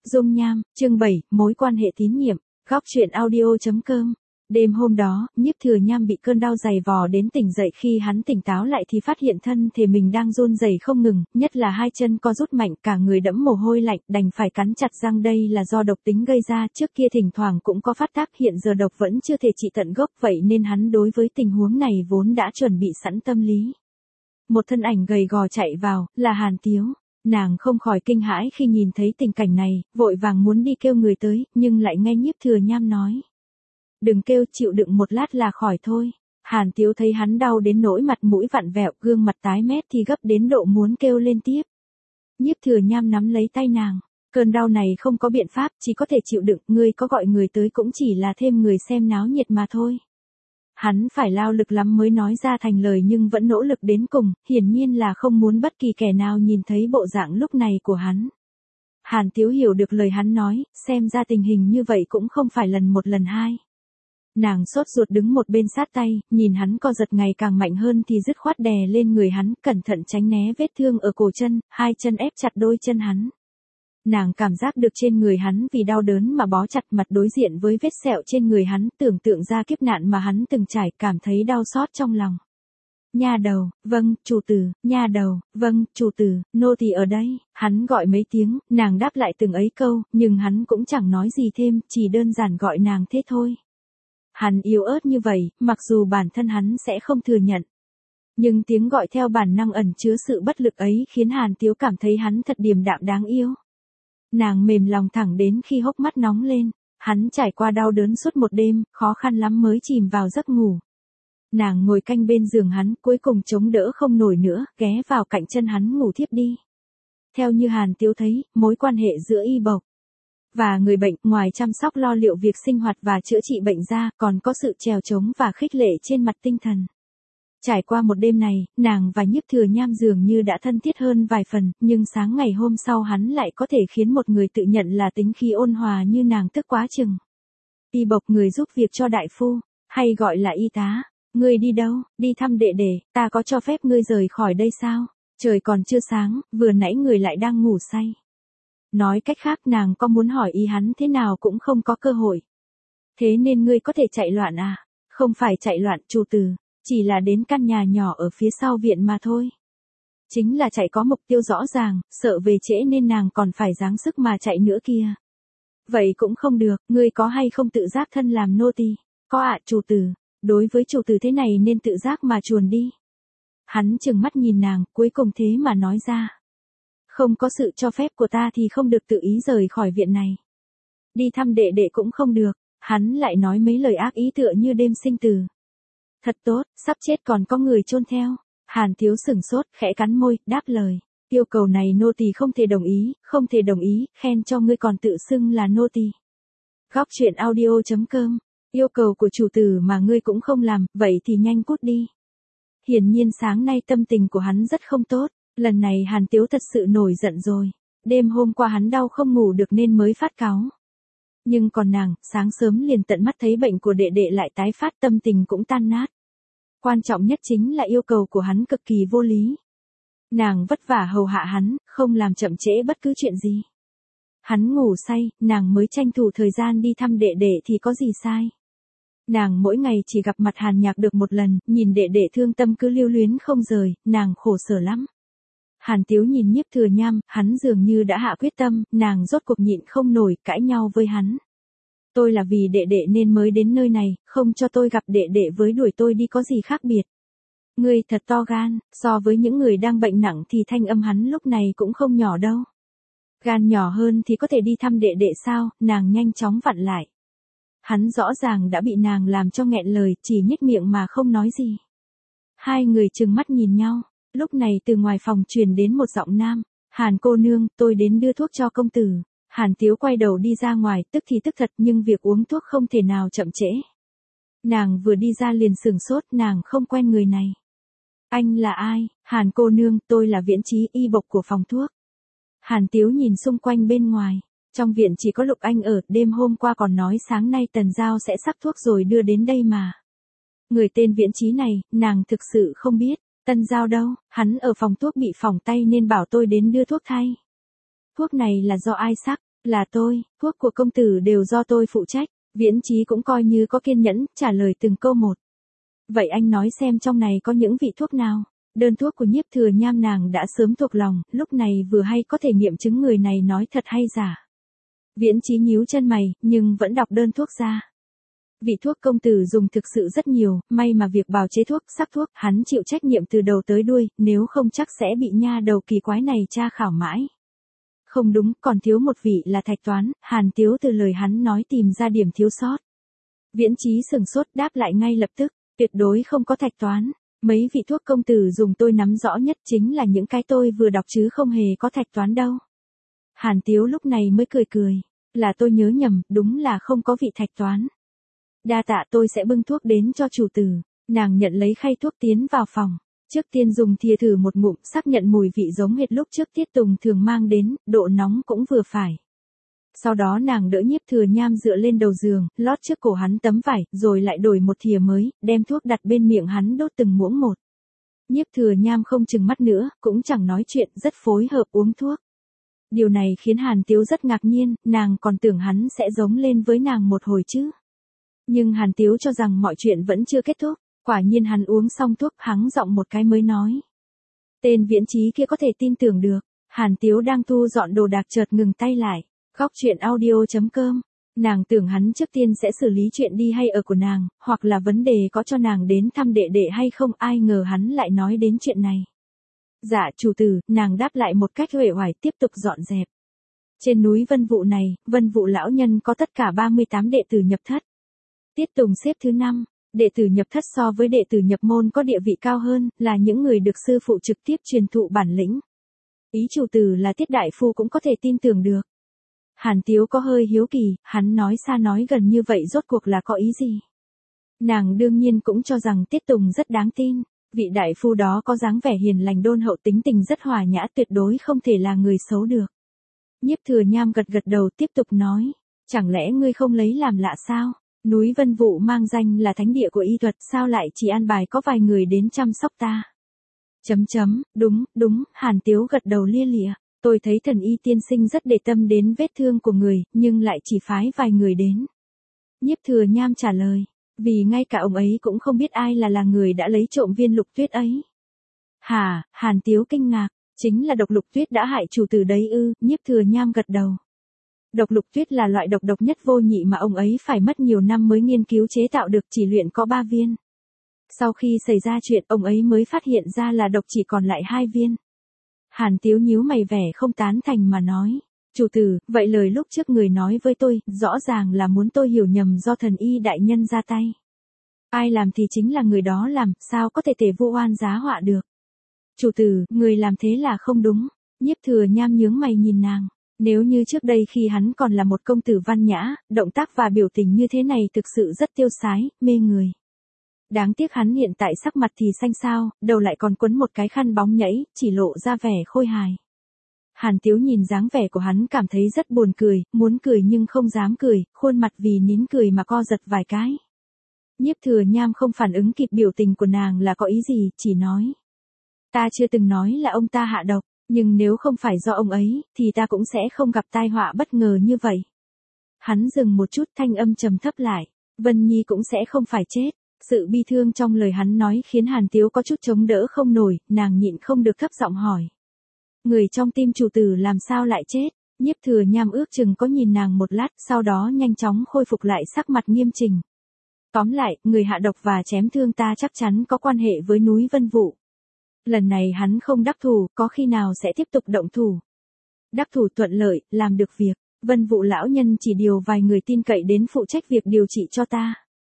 Dung nham, chương 7, mối quan hệ tín nhiệm, góc truyện audio.com. Đêm hôm đó, Nhiếp Thừa Nham bị cơn đau dày vò đến tỉnh dậy, khi hắn tỉnh táo lại thì phát hiện thân thể mình đang run rẩy không ngừng, nhất là hai chân co rút mạnh, cả người đẫm mồ hôi lạnh, đành phải cắn chặt răng. Đây là do độc tính gây ra, trước kia thỉnh thoảng cũng có phát tác, hiện giờ độc vẫn chưa thể trị tận gốc, vậy nên hắn đối với tình huống này vốn đã chuẩn bị sẵn tâm lý. Một thân ảnh gầy gò chạy vào, là Hàn Tiếu. Nàng không khỏi kinh hãi khi nhìn thấy tình cảnh này, vội vàng muốn đi kêu người tới, nhưng lại nghe Nhiếp Thừa Nham nói: "Đừng kêu, chịu đựng một lát là khỏi thôi." Hàn Tiếu thấy hắn đau đến nỗi mặt mũi vặn vẹo, gương mặt tái mét thì gấp đến độ muốn kêu lên tiếp. Nhiếp Thừa Nham nắm lấy tay nàng: "Cơn đau này không có biện pháp, chỉ có thể chịu đựng, ngươi có gọi người tới cũng chỉ là thêm người xem náo nhiệt mà thôi." Hắn phải lao lực lắm mới nói ra thành lời, nhưng vẫn nỗ lực đến cùng, hiển nhiên là không muốn bất kỳ kẻ nào nhìn thấy bộ dạng lúc này của hắn. Hàn Tiếu hiểu được lời hắn nói, xem ra tình hình như vậy cũng không phải lần một lần hai. Nàng sốt ruột đứng một bên sát tay, nhìn hắn co giật ngày càng mạnh hơn thì dứt khoát đè lên người hắn, cẩn thận tránh né vết thương ở cổ chân, hai chân ép chặt đôi chân hắn. Nàng cảm giác được trên người hắn vì đau đớn mà bó chặt, mặt đối diện với vết sẹo trên người hắn, tưởng tượng ra kiếp nạn mà hắn từng trải, cảm thấy đau xót trong lòng. "Nha đầu, vâng, chủ tử, nha đầu, vâng, chủ tử, nô tỳ ở đây." Hắn gọi mấy tiếng, nàng đáp lại từng ấy câu, nhưng hắn cũng chẳng nói gì thêm, chỉ đơn giản gọi nàng thế thôi. Hắn yếu ớt như vậy, mặc dù bản thân hắn sẽ không thừa nhận, nhưng tiếng gọi theo bản năng ẩn chứa sự bất lực ấy khiến Hàn Tiếu cảm thấy hắn thật điềm đạm đáng yêu. Nàng mềm lòng thẳng đến khi hốc mắt nóng lên. Hắn trải qua đau đớn suốt một đêm, khó khăn lắm mới chìm vào giấc ngủ. Nàng ngồi canh bên giường hắn, cuối cùng chống đỡ không nổi nữa, ghé vào cạnh chân hắn ngủ thiếp đi. Theo như Hàn Tiếu thấy, mối quan hệ giữa y bộc và người bệnh, ngoài chăm sóc lo liệu việc sinh hoạt và chữa trị bệnh ra, còn có sự trèo trống và khích lệ trên mặt tinh thần. Trải qua một đêm này, nàng và Nhiếp Thừa Nham dường như đã thân thiết hơn vài phần, nhưng sáng ngày hôm sau hắn lại có thể khiến một người tự nhận là tính khí ôn hòa như nàng tức quá chừng. Y bộc, người giúp việc cho đại phu, hay gọi là y tá. "Ngươi đi đâu?" "Đi thăm đệ đệ." "Ta có cho phép ngươi rời khỏi đây sao?" "Trời còn chưa sáng, vừa nãy người lại đang ngủ say." Nói cách khác, nàng có muốn hỏi ý hắn thế nào cũng không có cơ hội. "Thế nên ngươi có thể chạy loạn à?" "Không phải chạy loạn, chủ tử. Chỉ là đến căn nhà nhỏ ở phía sau viện mà thôi." Chính là chạy có mục tiêu rõ ràng, sợ về trễ nên nàng còn phải giáng sức mà chạy nữa kia. "Vậy cũng không được, ngươi có hay không tự giác thân làm nô tỳ?" "Có ạ, chủ tử." "Đối với chủ tử thế này nên tự giác mà chuồn đi." Hắn trừng mắt nhìn nàng, cuối cùng thế mà nói ra: "Không có sự cho phép của ta thì không được tự ý rời khỏi viện này. Đi thăm đệ đệ cũng không được." Hắn lại nói mấy lời ác ý tựa như đêm sinh tử. "Thật tốt, sắp chết còn có người chôn theo." Hàn Tiếu sửng sốt, khẽ cắn môi, đáp lời: "Yêu cầu này nô tỳ không thể đồng ý, không thể đồng ý, khen cho ngươi còn tự xưng là nô tỳ." Góc truyện audio.com. Yêu cầu của chủ tử mà ngươi cũng không làm, vậy thì nhanh cút đi. Hiển nhiên sáng nay tâm tình của hắn rất không tốt, lần này Hàn Tiếu thật sự nổi giận rồi. Đêm hôm qua hắn đau không ngủ được nên mới phát cáu. Nhưng còn nàng, sáng sớm liền tận mắt thấy bệnh của đệ đệ lại tái phát, tâm tình cũng tan nát. Quan trọng nhất chính là yêu cầu của hắn cực kỳ vô lý. Nàng vất vả hầu hạ hắn, không làm chậm trễ bất cứ chuyện gì. Hắn ngủ say, nàng mới tranh thủ thời gian đi thăm đệ đệ thì có gì sai. Nàng mỗi ngày chỉ gặp mặt Hàn Nhạc được một lần, nhìn đệ đệ thương tâm cứ lưu luyến không rời, nàng khổ sở lắm. Hàn Tiếu nhìn Nhiếp Thừa Nham, hắn dường như đã hạ quyết tâm, nàng rốt cuộc nhịn không nổi, cãi nhau với hắn. "Tôi là vì đệ đệ nên mới đến nơi này, không cho tôi gặp đệ đệ với đuổi tôi đi có gì khác biệt." "Ngươi thật to gan." So với những người đang bệnh nặng thì thanh âm hắn lúc này cũng không nhỏ đâu. "Gan nhỏ hơn thì có thể đi thăm đệ đệ sao?" Nàng nhanh chóng vặn lại. Hắn rõ ràng đã bị nàng làm cho nghẹn lời, chỉ nhếch miệng mà không nói gì. Hai người trừng mắt nhìn nhau, lúc này từ ngoài phòng truyền đến một giọng nam: "Hàn cô nương, tôi đến đưa thuốc cho công tử." Hàn Tiếu quay đầu đi ra ngoài, tức thì tức thật nhưng việc uống thuốc không thể nào chậm trễ. Nàng vừa đi ra liền sửng sốt, nàng không quen người này. "Anh là ai?" "Hàn cô nương, tôi là Viễn Chí, y bộc của phòng thuốc." Hàn Tiếu nhìn xung quanh bên ngoài. Trong viện chỉ có Lục Anh ở, đêm hôm qua còn nói sáng nay Tần Giao sẽ sắc thuốc rồi đưa đến đây mà. Người tên Viễn Chí này, nàng thực sự không biết. "Tần Giao đâu?" "Hắn ở phòng thuốc bị phỏng tay nên bảo tôi đến đưa thuốc thay." "Thuốc này là do ai sắc?" Là tôi, thuốc của công tử đều do tôi phụ trách. Viễn Chí cũng coi như có kiên nhẫn, trả lời từng câu một. Vậy anh nói xem trong này có những vị thuốc nào? Đơn thuốc của Nhiếp Thừa Nham nàng đã sớm thuộc lòng, lúc này vừa hay có thể nghiệm chứng người này nói thật hay giả. Viễn Chí nhíu chân mày, nhưng vẫn đọc đơn thuốc ra. Vị thuốc công tử dùng thực sự rất nhiều, may mà việc bào chế thuốc, sắc thuốc, hắn chịu trách nhiệm từ đầu tới đuôi, nếu không chắc sẽ bị nha đầu kỳ quái này tra khảo mãi. Không đúng, còn thiếu một vị là Thạch Toán, Hàn Tiếu từ lời hắn nói tìm ra điểm thiếu sót. Viễn Chí sừng sốt đáp lại ngay lập tức, tuyệt đối không có Thạch Toán. Mấy vị thuốc công tử dùng tôi nắm rõ nhất chính là những cái tôi vừa đọc chứ không hề có Thạch Toán đâu. Hàn Tiếu lúc này mới cười cười, là tôi nhớ nhầm, đúng là không có vị Thạch Toán. Đa tạ, tôi sẽ bưng thuốc đến cho chủ tử. Nàng nhận lấy khay thuốc tiến vào phòng. Trước tiên dùng thìa thử một ngụm, xác nhận mùi vị giống hệt lúc trước Tiết Tùng thường mang đến, độ nóng cũng vừa phải. Sau đó nàng đỡ Nhiếp Thừa Nham dựa lên đầu giường, lót trước cổ hắn tấm vải, rồi lại đổi một thìa mới, đem thuốc đặt bên miệng hắn đốt từng muỗng một. Nhiếp Thừa Nham không chừng mắt nữa, cũng chẳng nói chuyện, rất phối hợp uống thuốc. Điều này khiến Hàn Tiếu rất ngạc nhiên, nàng còn tưởng hắn sẽ giống lên với nàng một hồi chứ. Nhưng Hàn Tiếu cho rằng mọi chuyện vẫn chưa kết thúc, quả nhiên hắn uống xong thuốc, hắng giọng một cái mới nói. Tên Viễn Chí kia có thể tin tưởng được. Hàn Tiếu đang thu dọn đồ đạc chợt ngừng tay lại. Góc chuyện audio.com. Nàng tưởng hắn trước tiên sẽ xử lý chuyện đi hay ở của nàng, hoặc là vấn đề có cho nàng đến thăm đệ đệ hay không, ai ngờ hắn lại nói đến chuyện này. Dạ chủ tử, nàng đáp lại một cách uể oải tiếp tục dọn dẹp. Trên núi Vân Vụ này, Vân Vụ lão nhân có tất cả 38 đệ tử nhập thất. Tiết Tùng xếp thứ 5, đệ tử nhập thất so với đệ tử nhập môn có địa vị cao hơn, là những người được sư phụ trực tiếp truyền thụ bản lĩnh. Ý chủ tử là Tiết đại phu cũng có thể tin tưởng được. Hàn Tiếu có hơi hiếu kỳ, hắn nói xa nói gần như vậy rốt cuộc là có ý gì? Nàng đương nhiên cũng cho rằng Tiết Tùng rất đáng tin, vị đại phu đó có dáng vẻ hiền lành đôn hậu, tính tình rất hòa nhã, tuyệt đối không thể là người xấu được. Nhiếp Thừa Nham gật gật đầu tiếp tục nói, chẳng lẽ ngươi không lấy làm lạ sao? Núi Vân Vụ mang danh là thánh địa của y thuật, sao lại chỉ an bài có vài người đến chăm sóc ta? Đúng, Hàn Tiếu gật đầu lia lịa. Tôi thấy thần y tiên sinh rất để tâm đến vết thương của người, nhưng lại chỉ phái vài người đến. Nhiếp Thừa Nham trả lời, vì ngay cả ông ấy cũng không biết ai là người đã lấy trộm viên lục tuyết ấy. Hả, Hàn Tiếu kinh ngạc, chính là độc lục tuyết đã hại chủ tử đấy ư? Nhiếp Thừa Nham gật đầu. Độc lục tuyết là loại độc độc nhất vô nhị mà ông ấy phải mất nhiều năm mới nghiên cứu chế tạo được, chỉ luyện có 3 viên. Sau khi xảy ra chuyện, ông ấy mới phát hiện ra là độc chỉ còn lại 2 viên. Hàn Tiếu nhíu mày vẻ không tán thành mà nói, chủ tử, vậy lời lúc trước người nói với tôi, rõ ràng là muốn tôi hiểu nhầm do thần y đại nhân ra tay. Ai làm thì chính là người đó làm, sao có thể vu oan giá họa được. Chủ tử, người làm thế là không đúng. Nhiếp Thừa Nham nhướng mày nhìn nàng. Nếu như trước đây khi hắn còn là một công tử văn nhã, động tác và biểu tình như thế này thực sự rất tiêu sái, mê người. Đáng tiếc hắn hiện tại sắc mặt thì xanh xao, đầu lại còn quấn một cái khăn bóng nhẫy, chỉ lộ ra vẻ khôi hài. Hàn Tiếu nhìn dáng vẻ của hắn cảm thấy rất buồn cười, muốn cười nhưng không dám cười, khuôn mặt vì nín cười mà co giật vài cái. Nhiếp Thừa Nham không phản ứng kịp biểu tình của nàng là có ý gì, chỉ nói. Ta chưa từng nói là ông ta hạ độc, nhưng nếu không phải do ông ấy, thì ta cũng sẽ không gặp tai họa bất ngờ như vậy. Hắn dừng một chút, thanh âm trầm thấp lại, Vân Nhi cũng sẽ không phải chết. Sự bi thương trong lời hắn nói khiến Hàn Tiếu có chút chống đỡ không nổi, nàng nhịn không được thấp giọng hỏi. Người trong tim chủ tử làm sao lại chết? Nhiếp Thừa Nham ước chừng có nhìn nàng một lát, sau đó nhanh chóng khôi phục lại sắc mặt nghiêm chỉnh. Tóm lại, người hạ độc và chém thương ta chắc chắn có quan hệ với núi Vân Vụ. Lần này hắn không đắc thủ, có khi nào sẽ tiếp tục động thủ. Đắc thủ thuận lợi, làm được việc, Vân Vụ lão nhân chỉ điều vài người tin cậy đến phụ trách việc điều trị cho ta.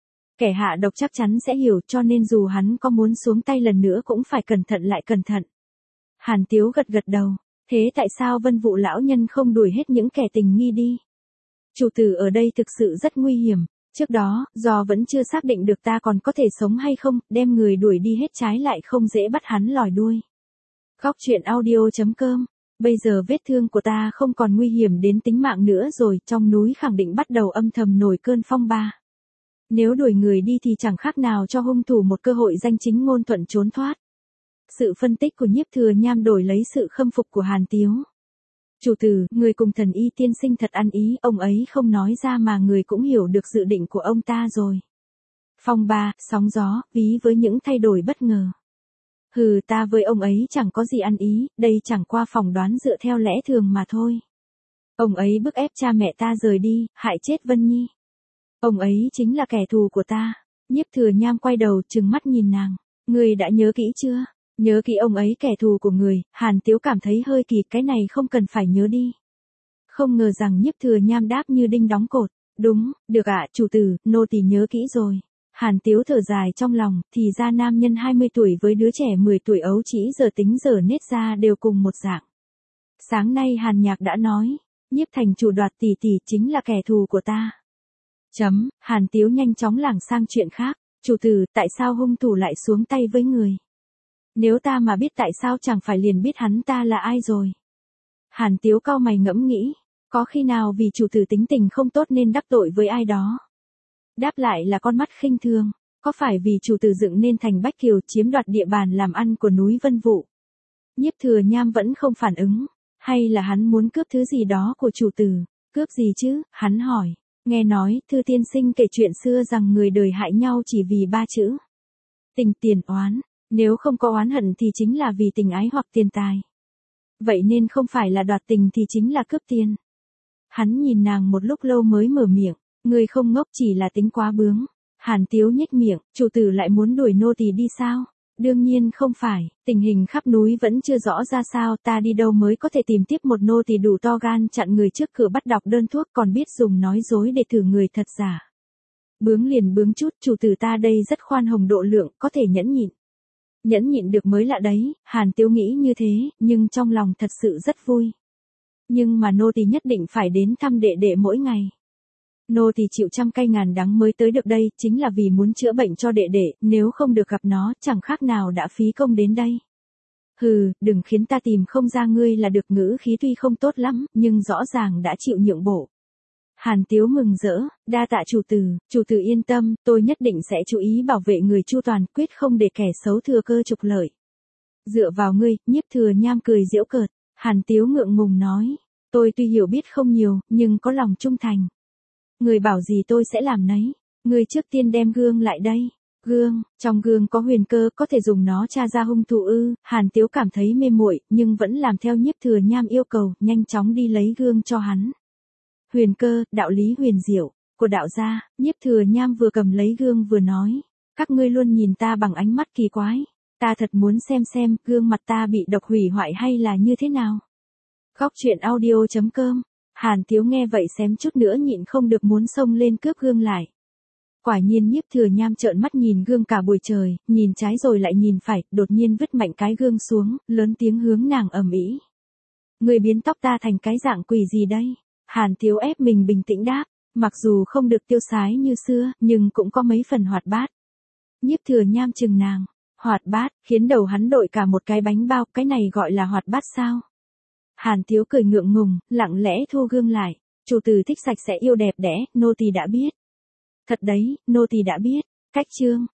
Kẻ hạ độc chắc chắn sẽ hiểu, cho nên dù hắn có muốn xuống tay lần nữa cũng phải cẩn thận lại cẩn thận. Hàn Tiếu gật gật đầu, thế tại sao Vân Vụ lão nhân không đuổi hết những kẻ tình nghi đi? Chủ tử ở đây thực sự rất nguy hiểm, trước đó, do vẫn chưa xác định được ta còn có thể sống hay không, đem người đuổi đi hết trái lại không dễ bắt hắn lòi đuôi. Góc chuyện audio.com. Bây giờ vết thương của ta không còn nguy hiểm đến tính mạng nữa rồi, trong núi khẳng định bắt đầu âm thầm nổi cơn phong ba. Nếu đuổi người đi thì chẳng khác nào cho hung thủ một cơ hội danh chính ngôn thuận trốn thoát. Sự phân tích của Nhiếp Thừa Nham đổi lấy sự khâm phục của Hàn Tiếu. Chủ tử, người cùng thần y tiên sinh thật ăn ý, ông ấy không nói ra mà người cũng hiểu được dự định của ông ta rồi. Phong ba, sóng gió, ví với những thay đổi bất ngờ. Hừ, ta với ông ấy chẳng có gì ăn ý, đây chẳng qua phỏng đoán dựa theo lẽ thường mà thôi. Ông ấy bức ép cha mẹ ta rời đi, hại chết Vân Nhi. Ông ấy chính là kẻ thù của ta. Nhiếp Thừa Nham quay đầu trừng mắt nhìn nàng. Người đã nhớ kỹ chưa? Nhớ kỹ ông ấy kẻ thù của người, Hàn Tiếu cảm thấy hơi kỳ, cái này không cần phải nhớ đi. Không ngờ rằng Nhiếp Thừa Nham đáp như đinh đóng cột. Đúng, được ạ, chủ tử, nô tỳ nhớ kỹ rồi. Hàn Tiếu thở dài trong lòng, thì ra nam nhân 20 tuổi với đứa trẻ 10 tuổi ấu trĩ giờ tính giờ nết ra đều cùng một dạng. Sáng nay Hàn Nhạc đã nói, Nhiếp thành chủ đoạt tỷ tỷ chính là kẻ thù của ta. Hàn Tiếu nhanh chóng lảng sang chuyện khác. Chủ tử, tại sao hung thủ lại xuống tay với người? Nếu ta mà biết tại sao chẳng phải liền biết hắn ta là ai rồi. Hàn Tiếu cau mày ngẫm nghĩ, có khi nào vì chủ tử tính tình không tốt nên đắc tội với ai đó? Đáp lại là con mắt khinh thường, có phải vì chủ tử dựng nên thành Bách Kiều chiếm đoạt địa bàn làm ăn của núi Vân Vũ? Nhiếp Thừa Nham vẫn không phản ứng, hay là hắn muốn cướp thứ gì đó của chủ tử? Cướp gì chứ? Hắn hỏi. Nghe nói, Thư tiên sinh kể chuyện xưa rằng người đời hại nhau chỉ vì 3 chữ. Tình tiền oán, nếu không có oán hận thì chính là vì tình ái hoặc tiền tài. Vậy nên không phải là đoạt tình thì chính là cướp tiền. Hắn nhìn nàng một lúc lâu mới mở miệng, người không ngốc chỉ là tính quá bướng. Hàn Tiếu nhếch miệng, chủ tử lại muốn đuổi nô tỳ đi sao? Đương nhiên không phải, tình hình khắp núi vẫn chưa rõ ra sao, ta đi đâu mới có thể tìm tiếp một nô tỳ đủ to gan chặn người trước cửa bắt đọc đơn thuốc còn biết dùng nói dối để thử người thật giả. Bướng liền bướng chút, chủ tử ta đây rất khoan hồng độ lượng, có thể nhẫn nhịn. Nhẫn nhịn được mới lạ đấy, Hàn Tiếu nghĩ như thế, nhưng trong lòng thật sự rất vui. Nhưng mà nô tỳ nhất định phải đến thăm đệ đệ mỗi ngày. Nô tỳ chịu trăm cay ngàn đắng mới tới được đây, chính là vì muốn chữa bệnh cho đệ đệ, nếu không được gặp nó, chẳng khác nào đã phí công đến đây. Hừ, đừng khiến ta tìm không ra ngươi là được, ngữ khí tuy không tốt lắm, nhưng rõ ràng đã chịu nhượng bộ. Hàn Tiếu mừng rỡ, đa tạ chủ tử yên tâm, tôi nhất định sẽ chú ý bảo vệ người chu toàn, quyết không để kẻ xấu thừa cơ trục lợi. Dựa vào ngươi, Nhiếp Thừa Nham cười giễu cợt, Hàn Tiếu ngượng ngùng nói, tôi tuy hiểu biết không nhiều, nhưng có lòng trung thành. Người bảo gì tôi sẽ làm nấy. Người trước tiên đem gương lại đây. Gương, trong gương có huyền cơ, có thể dùng nó tra ra hung thủ ư? Hàn Tiếu cảm thấy mê muội, nhưng vẫn làm theo Nhiếp Thừa Nham yêu cầu, nhanh chóng đi lấy gương cho hắn. Huyền cơ, đạo lý huyền diệu của đạo gia. Nhiếp Thừa Nham vừa cầm lấy gương vừa nói, các ngươi luôn nhìn ta bằng ánh mắt kỳ quái, ta thật muốn xem gương mặt ta bị độc hủy hoại hay là như thế nào. Góc truyện audio.com. Hàn Tiếu nghe vậy xém chút nữa nhịn không được muốn xông lên cướp gương lại. Quả nhiên Nhiếp Thừa Nham trợn mắt nhìn gương cả buổi trời, nhìn trái rồi lại nhìn phải, đột nhiên vứt mạnh cái gương xuống, lớn tiếng hướng nàng ầm ĩ. Người biến tóc ta thành cái dạng quỷ gì đây? Hàn Tiếu ép mình bình tĩnh đáp, mặc dù không được tiêu sái như xưa, nhưng cũng có mấy phần hoạt bát. Nhiếp Thừa Nham chừng nàng, hoạt bát, khiến đầu hắn đội cả một cái bánh bao, cái này gọi là hoạt bát sao? Hàn Tiếu cười ngượng ngùng, lặng lẽ thu gương lại. Chủ tử thích sạch sẽ yêu đẹp đẽ, nô tỳ đã biết. Thật đấy, nô tỳ đã biết. Cách chương.